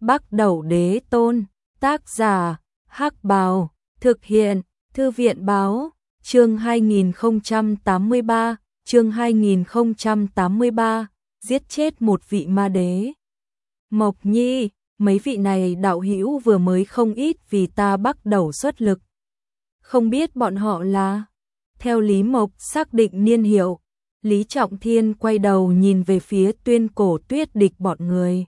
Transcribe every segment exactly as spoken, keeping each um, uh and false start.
Bắc Đẩu Đế Tôn, tác giả, Hắc Bào, thực hiện, Thư viện báo, chương hai nghìn không trăm tám mươi ba, chương hai nghìn không trăm tám mươi ba, giết chết một vị ma đế. Mộc Nhi, mấy vị này đạo hữu vừa mới không ít vì ta Bắc Đẩu xuất lực. Không biết bọn họ là? Theo Lý Mộc xác định niên hiệu, Lý Trọng Thiên quay đầu nhìn về phía Tuyên Cổ Tuyết Địch bọn người.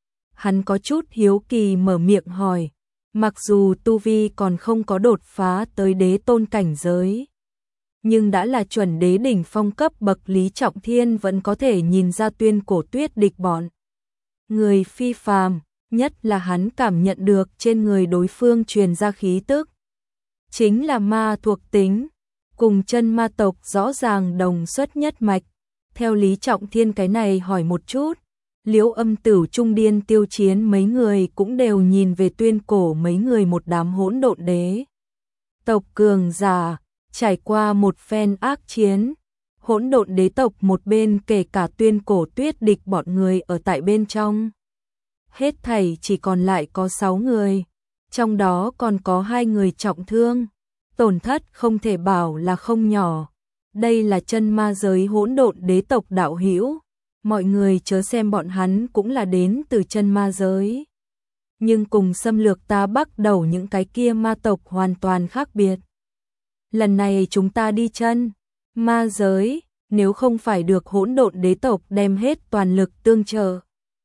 Hắn có chút hiếu kỳ mở miệng hỏi, mặc dù tu vi còn không có đột phá tới đế tôn cảnh giới, nhưng đã là chuẩn đế đỉnh phong cấp bậc, Lý Trọng Thiên vẫn có thể nhìn ra Tuyên Cổ Tuyết Địch bọn người phi phàm, nhất là hắn cảm nhận được trên người đối phương truyền ra khí tức, chính là ma thuộc tính, cùng chân ma tộc rõ ràng đồng xuất nhất mạch. Theo Lý Trọng Thiên cái này hỏi một chút, Liễu Âm Tử, Trung Điên, Tiêu Chiến mấy người cũng đều nhìn về Tuyên Cổ mấy người, một đám hỗn độn đế tộc cường giả, trải qua một phen ác chiến, hỗn độn đế tộc một bên kể cả Tuyên Cổ Tuyết Địch bọn người ở tại bên trong. Hết thảy chỉ còn lại có sáu người, trong đó còn có hai người trọng thương, tổn thất không thể bảo là không nhỏ. Đây là chân ma giới hỗn độn đế tộc đạo hữu, mọi người chớ xem bọn hắn cũng là đến từ chân ma giới, nhưng cùng xâm lược ta Bắc Đẩu những cái kia ma tộc hoàn toàn khác biệt. Lần này chúng ta đi chân ma giới, nếu không phải được hỗn độn đế tộc đem hết toàn lực tương trợ,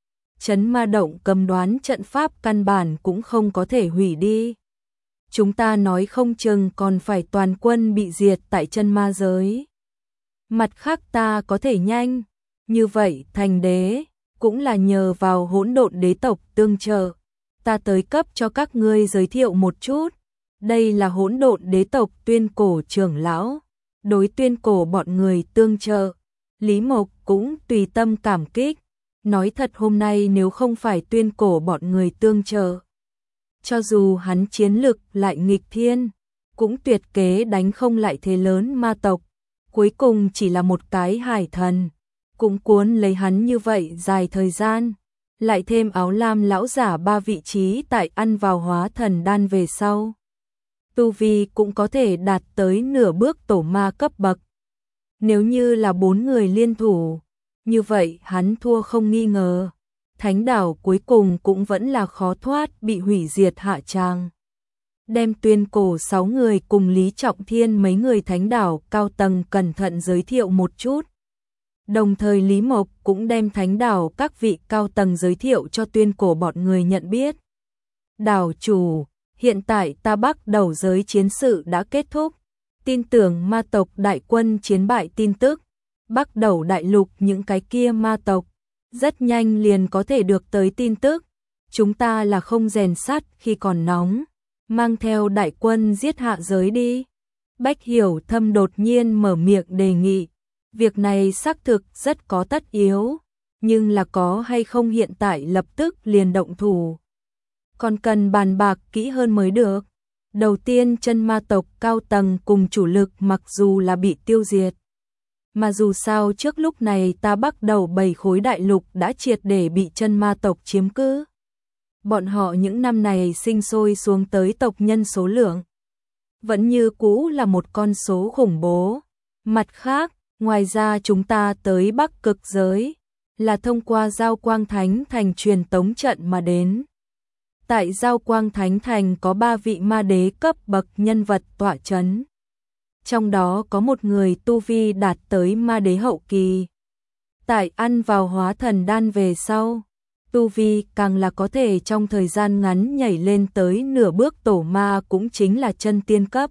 Trấn Ma Động cầm đoán trận pháp căn bản cũng không có thể hủy đi. Chúng ta nói không chừng còn phải toàn quân bị diệt tại chân ma giới. Mặt khác ta có thể nhanh như vậy thành đế, cũng là nhờ vào hỗn độn đế tộc tương trợ. Ta tới cấp cho các ngươi giới thiệu một chút. Đây là hỗn độn đế tộc Tuyên Cổ trưởng lão, đối Tuyên Cổ bọn người tương trợ. Lý Mộc cũng tùy tâm cảm kích, nói thật hôm nay nếu không phải Tuyên Cổ bọn người tương trợ, cho dù hắn chiến lực lại nghịch thiên, cũng tuyệt kế đánh không lại thế lớn ma tộc, cuối cùng chỉ là một cái hải thần, cũng cuốn lấy hắn như vậy dài thời gian, lại thêm áo lam lão giả ba vị trí tại ăn vào hóa thần đan về sau, tu vi cũng có thể đạt tới nửa bước tổ ma cấp bậc. Nếu như là bốn người liên thủ, như vậy hắn thua không nghi ngờ. Thánh đảo cuối cùng cũng vẫn là khó thoát bị hủy diệt hạ tràng. Đem Tuyên Cổ sáu người cùng Lý Trọng Thiên mấy người thánh đảo cao tầng cẩn thận giới thiệu một chút. Đồng thời Lý Mộc cũng đem thánh đảo các vị cao tầng giới thiệu cho Tuyên Cổ bọn người nhận biết. Đảo chủ, hiện tại ta Bắc Đẩu giới chiến sự đã kết thúc, tin tưởng ma tộc đại quân chiến bại tin tức, Bắc Đẩu đại lục những cái kia ma tộc rất nhanh liền có thể được tới tin tức. Chúng ta là không rèn sắt khi còn nóng, mang theo đại quân giết hạ giới đi. Bách Hiểu Thâm đột nhiên mở miệng đề nghị. Việc này xác thực rất có tất yếu, nhưng là có hay không hiện tại lập tức liền động thủ, còn cần bàn bạc kỹ hơn mới được. Đầu tiên chân ma tộc cao tầng cùng chủ lực mặc dù là bị tiêu diệt, mà dù sao trước lúc này ta Bắc Đẩu bảy khối đại lục đã triệt để bị chân ma tộc chiếm cứ. Bọn họ những năm này sinh sôi xuống tới tộc nhân số lượng vẫn như cũ là một con số khủng bố. Mặt khác, ngoài ra chúng ta tới Bắc Cực giới là thông qua Giao Quang Thánh Thành truyền tống trận mà đến. Tại Giao Quang Thánh Thành có ba vị ma đế cấp bậc nhân vật tọa chấn. Trong đó có một người tu vi đạt tới ma đế hậu kỳ. Tại ăn vào hóa thần đan về sau, tu vi càng là có thể trong thời gian ngắn nhảy lên tới nửa bước tổ ma, cũng chính là chân tiên cấp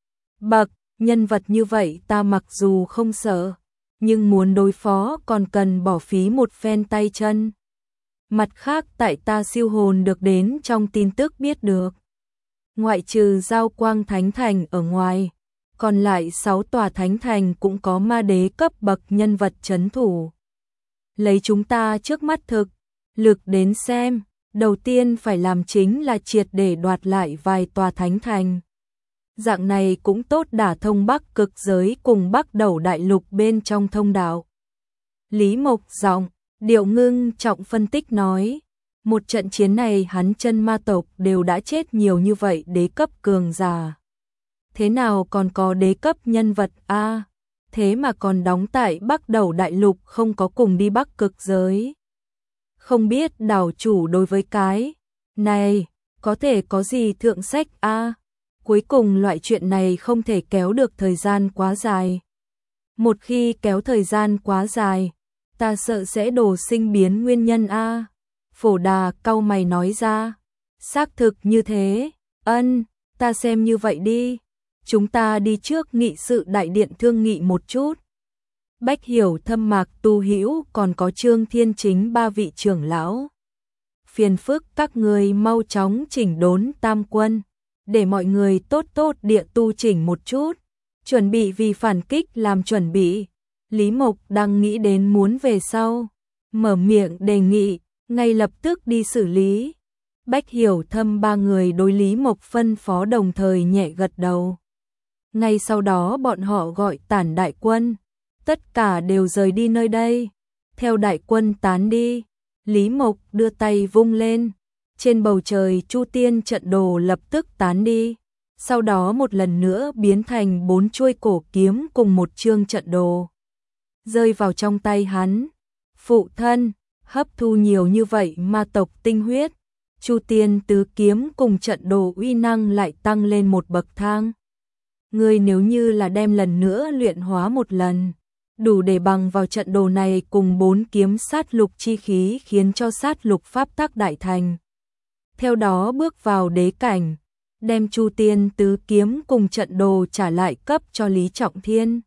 bậc. Nhân vật như vậy ta mặc dù không sợ, nhưng muốn đối phó còn cần bỏ phí một phen tay chân. Mặt khác tại ta siêu hồn được đến trong tin tức biết được, ngoại trừ Giao Quang Thánh Thành ở ngoài, còn lại sáu tòa thánh thành cũng có ma đế cấp bậc nhân vật trấn thủ. Lấy chúng ta trước mắt thực lực đến xem, đầu tiên phải làm chính là triệt để đoạt lại vài tòa thánh thành. Dạng này cũng tốt đả thông Bắc Cực giới cùng Bắc Đẩu đại lục bên trong thông đạo. Lý Mộc giọng điệu ngưng trọng phân tích nói, Một trận chiến này hắn chân ma tộc đều đã chết nhiều như vậy đế cấp cường giả. Thế nào còn có đế cấp nhân vật a à, thế mà còn đóng tại Bắc Đầu Đại Lục không có cùng đi Bắc Cực giới. Không biết đảo chủ đối với cái này có thể có gì thượng sách a à, cuối cùng loại chuyện này không thể kéo được thời gian quá dài. Một khi kéo thời gian quá dài, ta sợ sẽ đổ sinh biến nguyên nhân a à. Phổ Đà cau mày nói ra, xác thực như thế, ân, ta xem như vậy đi, chúng ta đi trước nghị sự đại điện thương nghị một chút. Bách Hiểu Thâm Mạc Tu Hữu còn có Trương Thiên Chính ba vị trưởng lão. Phiền phức các người mau chóng chỉnh đốn tam quân, để mọi người tốt tốt địa tu chỉnh một chút, chuẩn bị vì phản kích làm chuẩn bị. Lý Mộc đang nghĩ đến muốn về sau, mở miệng đề nghị, ngay lập tức đi xử lý. Bách Hiểu Thâm ba người đối Lý Mộc phân phó đồng thời nhẹ gật đầu. Ngay sau đó bọn họ gọi tản đại quân, tất cả đều rời đi nơi đây. Theo đại quân tán đi, Lý Mộc đưa tay vung lên, trên bầu trời Chu Tiên trận đồ lập tức tán đi, sau đó một lần nữa biến thành bốn chuôi cổ kiếm cùng một chương trận đồ, rơi vào trong tay hắn. Phụ thân, hấp thu nhiều như vậy ma tộc tinh huyết, Chu Tiên tứ kiếm cùng trận đồ uy năng lại tăng lên một bậc thang. Ngươi nếu như là đem lần nữa luyện hóa một lần, đủ để bằng vào trận đồ này cùng bốn kiếm sát lục chi khí khiến cho sát lục pháp tắc đại thành. Theo đó bước vào đế cảnh, đem Chu Tiên tứ kiếm cùng trận đồ trả lại cấp cho Lý Trọng Thiên.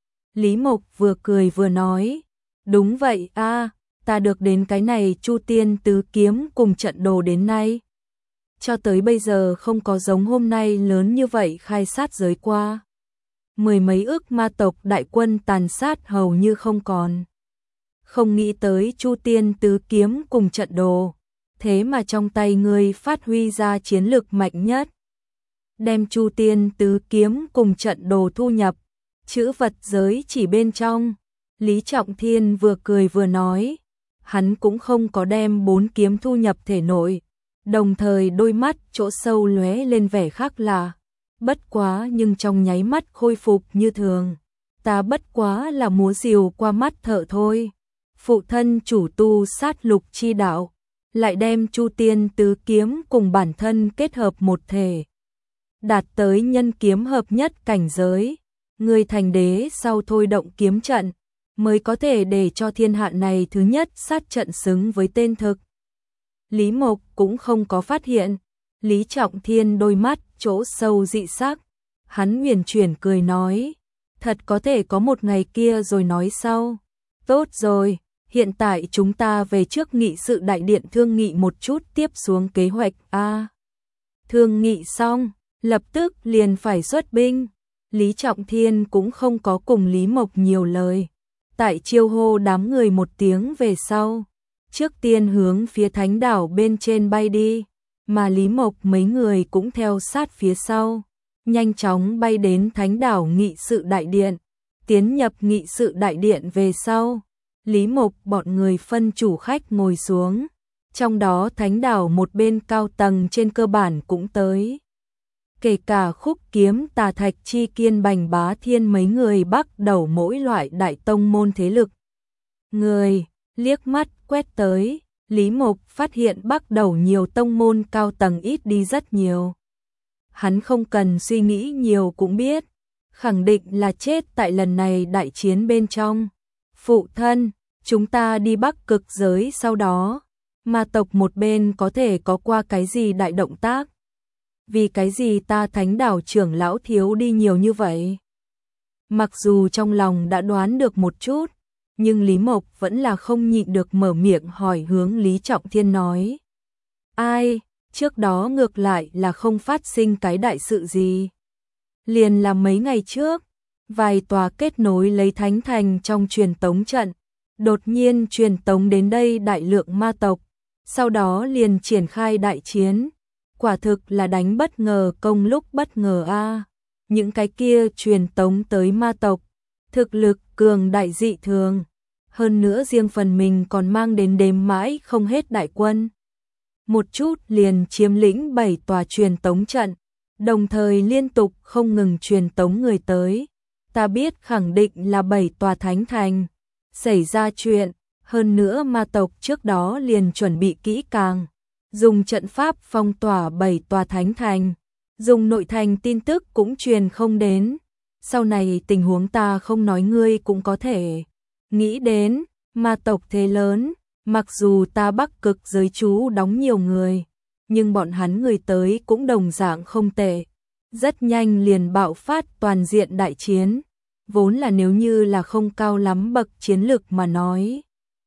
Lý Mộc vừa cười vừa nói, đúng vậy a, ta được đến cái này Chu Tiên tứ kiếm cùng trận đồ đến nay. Cho tới bây giờ không có giống hôm nay lớn như vậy khai sát giới qua. Mười mấy ức ma tộc đại quân tàn sát hầu như không còn. Không nghĩ tới Chu Tiên tứ kiếm cùng trận đồ, thế mà trong tay ngươi phát huy ra chiến lực mạnh nhất. Đem Chu Tiên tứ kiếm cùng trận đồ thu nhập chữ vật giới chỉ bên trong. Lý Trọng Thiên vừa cười vừa nói, hắn cũng không có đem bốn kiếm thu nhập thể nội, đồng thời đôi mắt chỗ sâu lóe lên vẻ khác lạ. Bất quá nhưng trong nháy mắt khôi phục như thường, ta bất quá là múa rìu qua mắt thợ thôi. Phụ thân chủ tu sát lục chi đạo, lại đem Chu Tiên tứ kiếm cùng bản thân kết hợp một thể, đạt tới nhân kiếm hợp nhất cảnh giới. Người thành đế sau thôi động kiếm trận, mới có thể để cho thiên hạ này thứ nhất sát trận xứng với tên thực. Lý Mộc cũng không có phát hiện, Lý Trọng Thiên đôi mắt chỗ sâu dị sắc, hắn huyền chuyển cười nói, thật có thể có một ngày kia rồi nói sau. Tốt rồi, hiện tại chúng ta về trước nghị sự đại điện thương nghị một chút tiếp xuống kế hoạch a. À, thương nghị xong, lập tức liền phải xuất binh. Lý Trọng Thiên cũng không có cùng Lý Mộc nhiều lời, tại chiêu hô đám người một tiếng về sau, trước tiên hướng phía thánh đảo bên trên bay đi, mà Lý Mộc mấy người cũng theo sát phía sau, nhanh chóng bay đến thánh đảo nghị sự đại điện. Tiến nhập nghị sự đại điện về sau, Lý Mộc bọn người phân chủ khách ngồi xuống, trong đó thánh đảo một bên cao tầng trên cơ bản cũng tới. Kể cả Khúc Kiếm Tà Thạch Chi Kiên Bành Bá Thiên mấy người bắt đầu mỗi loại đại tông môn thế lực. Người, liếc mắt quét tới, Lý Mộc phát hiện bắt đầu nhiều tông môn cao tầng ít đi rất nhiều. Hắn không cần suy nghĩ nhiều cũng biết, khẳng định là chết tại lần này đại chiến bên trong. Phụ thân, chúng ta đi Bắc Cực giới sau đó, ma tộc một bên có thể có qua cái gì đại động tác? Vì cái gì ta thánh đảo trưởng lão thiếu đi nhiều như vậy? Mặc dù trong lòng đã đoán được một chút, nhưng Lý Mộc vẫn là không nhịn được mở miệng hỏi hướng Lý Trọng Thiên nói. Ai, trước đó ngược lại là không phát sinh cái đại sự gì. Liền là mấy ngày trước, vài tòa kết nối lấy thánh thành trong truyền tống trận, đột nhiên truyền tống đến đây đại lượng ma tộc, sau đó liền triển khai đại chiến. Quả thực là đánh bất ngờ công lúc bất ngờ a. À. Những cái kia truyền tống tới ma tộc, thực lực cường đại dị thường, hơn nữa riêng phần mình còn mang đến đếm mãi không hết đại quân. một chút liền chiếm lĩnh bảy tòa truyền tống trận, đồng thời liên tục không ngừng truyền tống người tới. Ta biết khẳng định là bảy tòa thánh thành xảy ra chuyện, hơn nữa ma tộc trước đó liền chuẩn bị kỹ càng, dùng trận pháp phong tỏa bảy tòa thánh thành, dùng nội thành tin tức cũng truyền không đến. Sau này tình huống ta không nói ngươi cũng có thể nghĩ đến, ma tộc thế lớn, mặc dù ta Bắc Cực giới trú đóng nhiều người, nhưng bọn hắn người tới cũng đồng dạng không tệ. Rất nhanh liền bạo phát toàn diện đại chiến, vốn là nếu như là không cao lắm bậc chiến lực mà nói,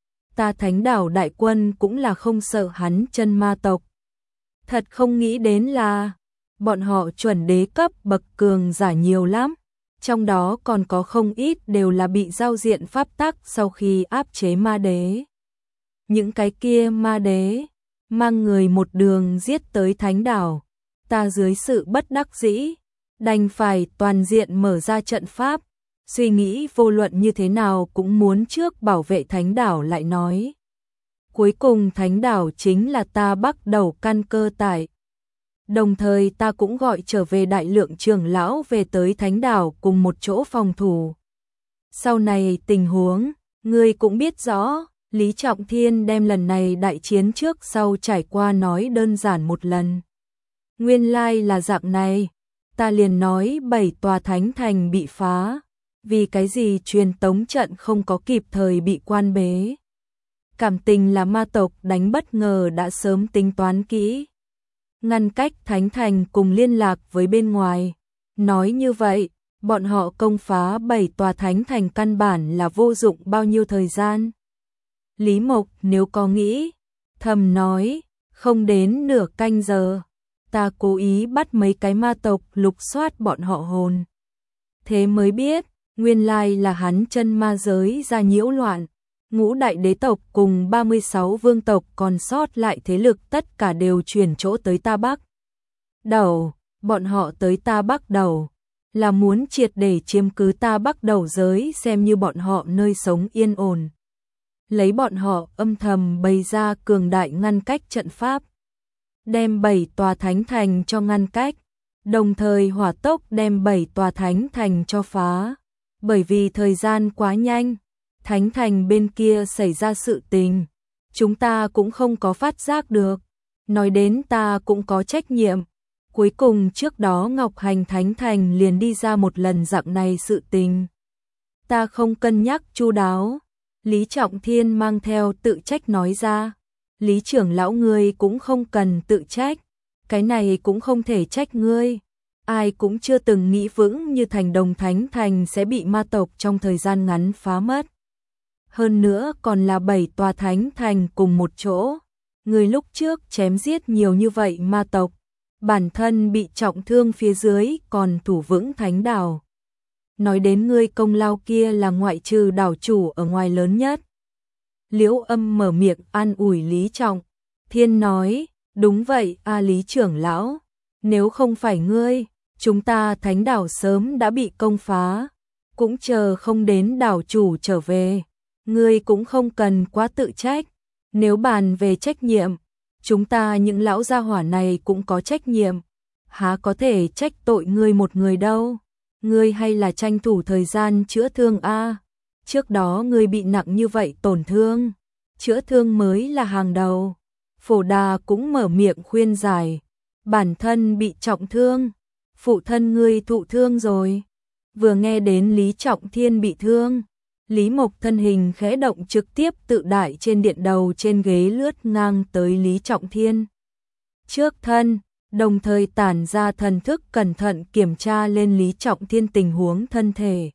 ta Thánh đảo đại quân cũng là không sợ hắn chân ma tộc. Thật không nghĩ đến là bọn họ chuẩn đế cấp bậc cường giả nhiều lắm, trong đó còn có không ít đều là bị giao diện pháp tắc sau khi áp chế ma đế. Những cái kia ma đế mang người một đường giết tới Thánh đảo, ta dưới sự bất đắc dĩ đành phải toàn diện mở ra trận pháp, suy nghĩ vô luận như thế nào cũng muốn trước bảo vệ Thánh đảo lại nói. Cuối cùng Thánh đảo chính là ta bắt đầu căn cơ tại. Đồng thời ta cũng gọi trở về đại lượng trưởng lão về tới Thánh đảo cùng một chỗ phòng thủ. Sau này tình huống, ngươi cũng biết rõ, Lý Trọng Thiên đem lần này đại chiến trước sau trải qua nói đơn giản một lần. Nguyên lai là dạng này, ta liền nói bảy tòa thánh thành bị phá, vì cái gì truyền tống trận không có kịp thời bị quan bế. Cảm tình là ma tộc đánh bất ngờ đã sớm tính toán kỹ, ngăn cách thánh thành cùng liên lạc với bên ngoài. Nói như vậy, bọn họ công phá bảy tòa thánh thành căn bản là vô dụng bao nhiêu thời gian. Lý Mộc nếu có nghĩ, thầm nói, không đến nửa canh giờ, ta cố ý bắt mấy cái ma tộc lục soát bọn họ hồn. Thế mới biết, nguyên lai là hắn chân ma giới ra nhiễu loạn, ngũ đại đế tộc cùng ba mươi sáu vương tộc còn sót lại thế lực tất cả đều chuyển chỗ tới ta Bắc Đầu, bọn họ tới ta Bắc Đầu là muốn triệt để chiếm cứ ta Bắc Đầu giới xem như bọn họ nơi sống yên ổn. Lấy bọn họ âm thầm bày ra cường đại ngăn cách trận pháp, đem bảy tòa thánh thành cho ngăn cách, đồng thời hỏa tốc đem bảy tòa thánh thành cho phá. Bởi vì thời gian quá nhanh, thánh thành bên kia xảy ra sự tình, chúng ta cũng không có phát giác được. Nói đến ta cũng có trách nhiệm. Cuối cùng trước đó Ngọc Hành Thánh Thành liền đi ra một lần dạng này sự tình. Ta không cân nhắc chu đáo. Lý Trọng Thiên mang theo tự trách nói ra. Lý trưởng lão ngươi cũng không cần tự trách. Cái này cũng không thể trách ngươi. Ai cũng chưa từng nghĩ vững như thành Đồng Thánh Thành sẽ bị ma tộc trong thời gian ngắn phá mất. Hơn nữa còn là bảy tòa thánh thành cùng một chỗ. Người lúc trước chém giết nhiều như vậy ma tộc, bản thân bị trọng thương phía dưới còn thủ vững thánh đảo. Nói đến ngươi công lao kia là ngoại trừ đảo chủ ở ngoài lớn nhất. Liễu Âm mở miệng an ủi Lý Trọng Thiên nói, đúng vậy a Lý trưởng lão, nếu không phải ngươi, chúng ta thánh đảo sớm đã bị công phá, cũng chờ không đến đảo chủ trở về. Ngươi cũng không cần quá tự trách, nếu bàn về trách nhiệm, chúng ta những lão gia hỏa này cũng có trách nhiệm, há có thể trách tội ngươi một người đâu. Ngươi hay là tranh thủ thời gian chữa thương a, trước đó ngươi bị nặng như vậy tổn thương, chữa thương mới là hàng đầu. Phổ Đà cũng mở miệng khuyên giải, bản thân bị trọng thương, phụ thân ngươi thụ thương rồi. Vừa nghe đến Lý Trọng Thiên bị thương, Lý Mộc thân hình khẽ động trực tiếp tự đại trên điện đầu trên ghế lướt ngang tới Lý Trọng Thiên trước thân, đồng thời tản ra thần thức cẩn thận kiểm tra lên Lý Trọng Thiên tình huống thân thể.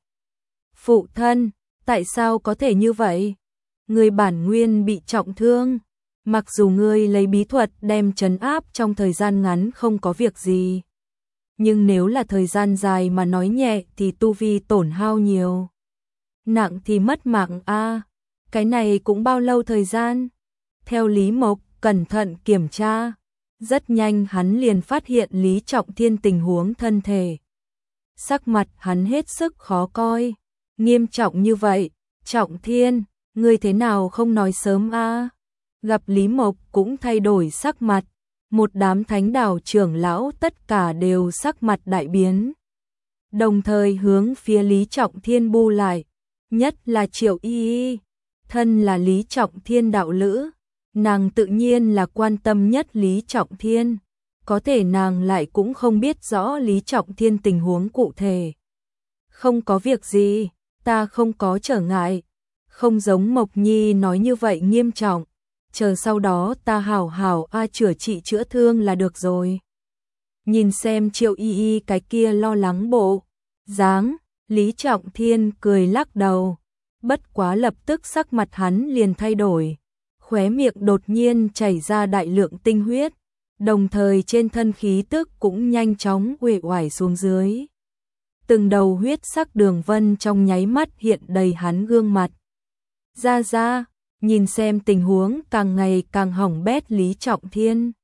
Phụ thân, tại sao có thể như vậy? Người bản nguyên bị trọng thương, mặc dù ngươi lấy bí thuật đem trấn áp trong thời gian ngắn không có việc gì, nhưng nếu là thời gian dài mà nói nhẹ thì tu vi tổn hao nhiều, nặng thì mất mạng a. Cái này cũng bao lâu thời gian? Theo Lý Mộc cẩn thận kiểm tra, rất nhanh hắn liền phát hiện Lý Trọng Thiên tình huống thân thể. Sắc mặt hắn hết sức khó coi, nghiêm trọng như vậy, Trọng Thiên, ngươi thế nào không nói sớm a? Gặp Lý Mộc cũng thay đổi sắc mặt, một đám thánh đạo trưởng lão tất cả đều sắc mặt đại biến. Đồng thời hướng phía Lý Trọng Thiên bu lại, nhất là Triệu Y Y, thân là Lý Trọng Thiên đạo lữ, nàng tự nhiên là quan tâm nhất Lý Trọng Thiên, có thể nàng lại cũng không biết rõ Lý Trọng Thiên tình huống cụ thể. Không có việc gì, ta không có trở ngại, không giống Mộc Nhi nói như vậy nghiêm trọng, chờ sau đó ta hảo hảo a chữa trị chữa thương là được rồi. Nhìn xem Triệu Y Y cái kia lo lắng bộ dáng, Lý Trọng Thiên cười lắc đầu, bất quá lập tức sắc mặt hắn liền thay đổi, khóe miệng đột nhiên chảy ra đại lượng tinh huyết, đồng thời trên thân khí tức cũng nhanh chóng uể oải xuống dưới. Từng đầu huyết sắc đường vân trong nháy mắt hiện đầy hắn gương mặt. Ra ra, nhìn xem tình huống càng ngày càng hỏng bét Lý Trọng Thiên.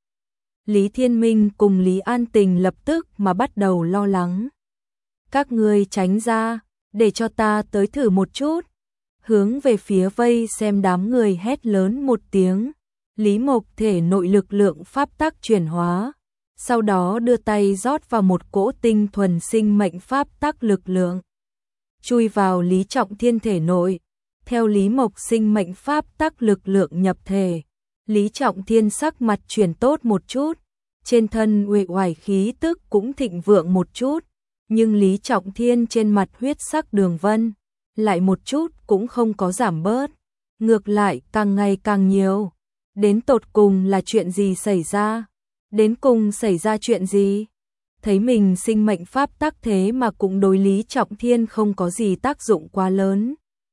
Lý Thiên Minh cùng Lý An Tình lập tức mà bắt đầu lo lắng. Các ngươi tránh ra, để cho ta tới thử một chút. Hướng về phía vây xem đám người hét lớn một tiếng. Lý Mộc thể nội lực lượng pháp tắc chuyển hóa, sau đó đưa tay rót vào một cỗ tinh thuần sinh mệnh pháp tắc lực lượng, chui vào Lý Trọng Thiên thể nội. Theo Lý Mộc sinh mệnh pháp tắc lực lượng nhập thể, Lý Trọng Thiên sắc mặt chuyển tốt một chút, trên thân uể oải khí tức cũng thịnh vượng một chút, nhưng Lý Trọng Thiên trên mặt huyết sắc đường vân lại một chút cũng không có giảm bớt, ngược lại càng ngày càng nhiều. Đến tột cùng là chuyện gì xảy ra? Đến cùng xảy ra chuyện gì? Thấy mình sinh mệnh pháp tắc thế mà cũng đối Lý Trọng Thiên không có gì tác dụng quá lớn.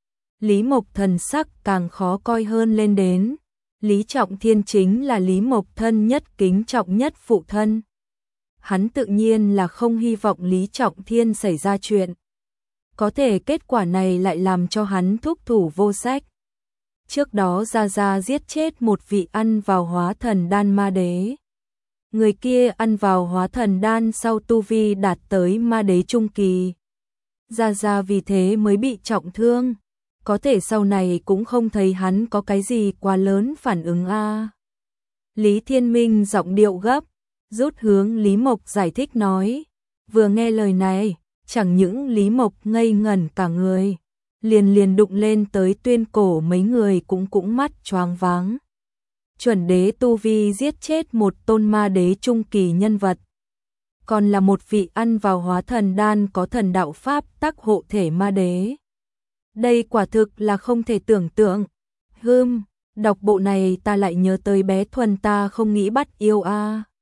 Lý Mộc thần sắc càng khó coi hơn lên đến. Lý Trọng Thiên chính là Lý Mộc thân nhất kính trọng nhất phụ thân. Hắn tự nhiên là không hy vọng Lý Trọng Thiên xảy ra chuyện. Có thể kết quả này lại làm cho hắn thúc thủ vô sách. Trước đó Gia Gia giết chết một vị ăn vào hóa thần đan ma đế. Người kia ăn vào hóa thần đan sau tu vi đạt tới ma đế trung kỳ. Gia Gia vì thế mới bị trọng thương. Có thể sau này cũng không thấy hắn có cái gì quá lớn phản ứng a. Lý Thiên Minh giọng điệu gấp, rút hướng Lý Mộc giải thích nói. Vừa nghe lời này, chẳng những Lý Mộc ngây ngẩn cả người, liền liền đụng lên tới tuyên cổ mấy người cũng cũng mắt choáng váng. Chuẩn đế tu vi giết chết một tôn ma đế trung kỳ nhân vật, còn là một vị ăn vào hóa thần đan có thần đạo pháp tắc hộ thể ma đế. Đây quả thực là không thể tưởng tượng. Hừm, đọc bộ này ta lại nhớ tới bé Thuần ta không nghĩ bắt yêu a.